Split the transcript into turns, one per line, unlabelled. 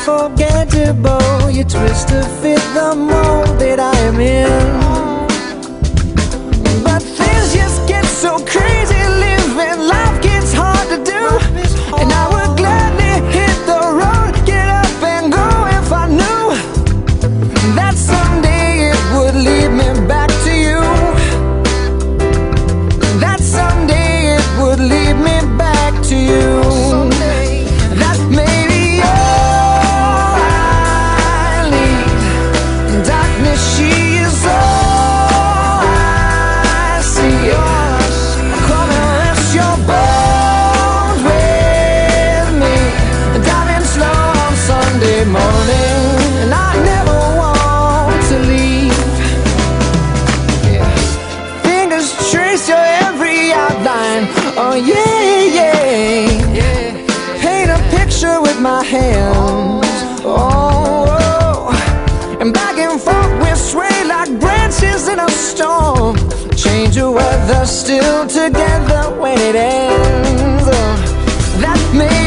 unforgettable. You twist to fit the mold that I am in. But things just get so crazy, living life gets hard to do. And I would gladly hit the road, get up and go if I knew that someday it would lead me back to you. That someday it would lead me back to you. That maybe all I need. Darkness, she is all I see. Come and rest your bones with me. Driving slow on Sunday morning, and I never want to leave. Yeah. Fingers trace your every outline. Oh yeah, yeah. Paint a picture with my hands. Oh, and back and forth we sway like branches in a storm. Change the weather, still together when it ends. That may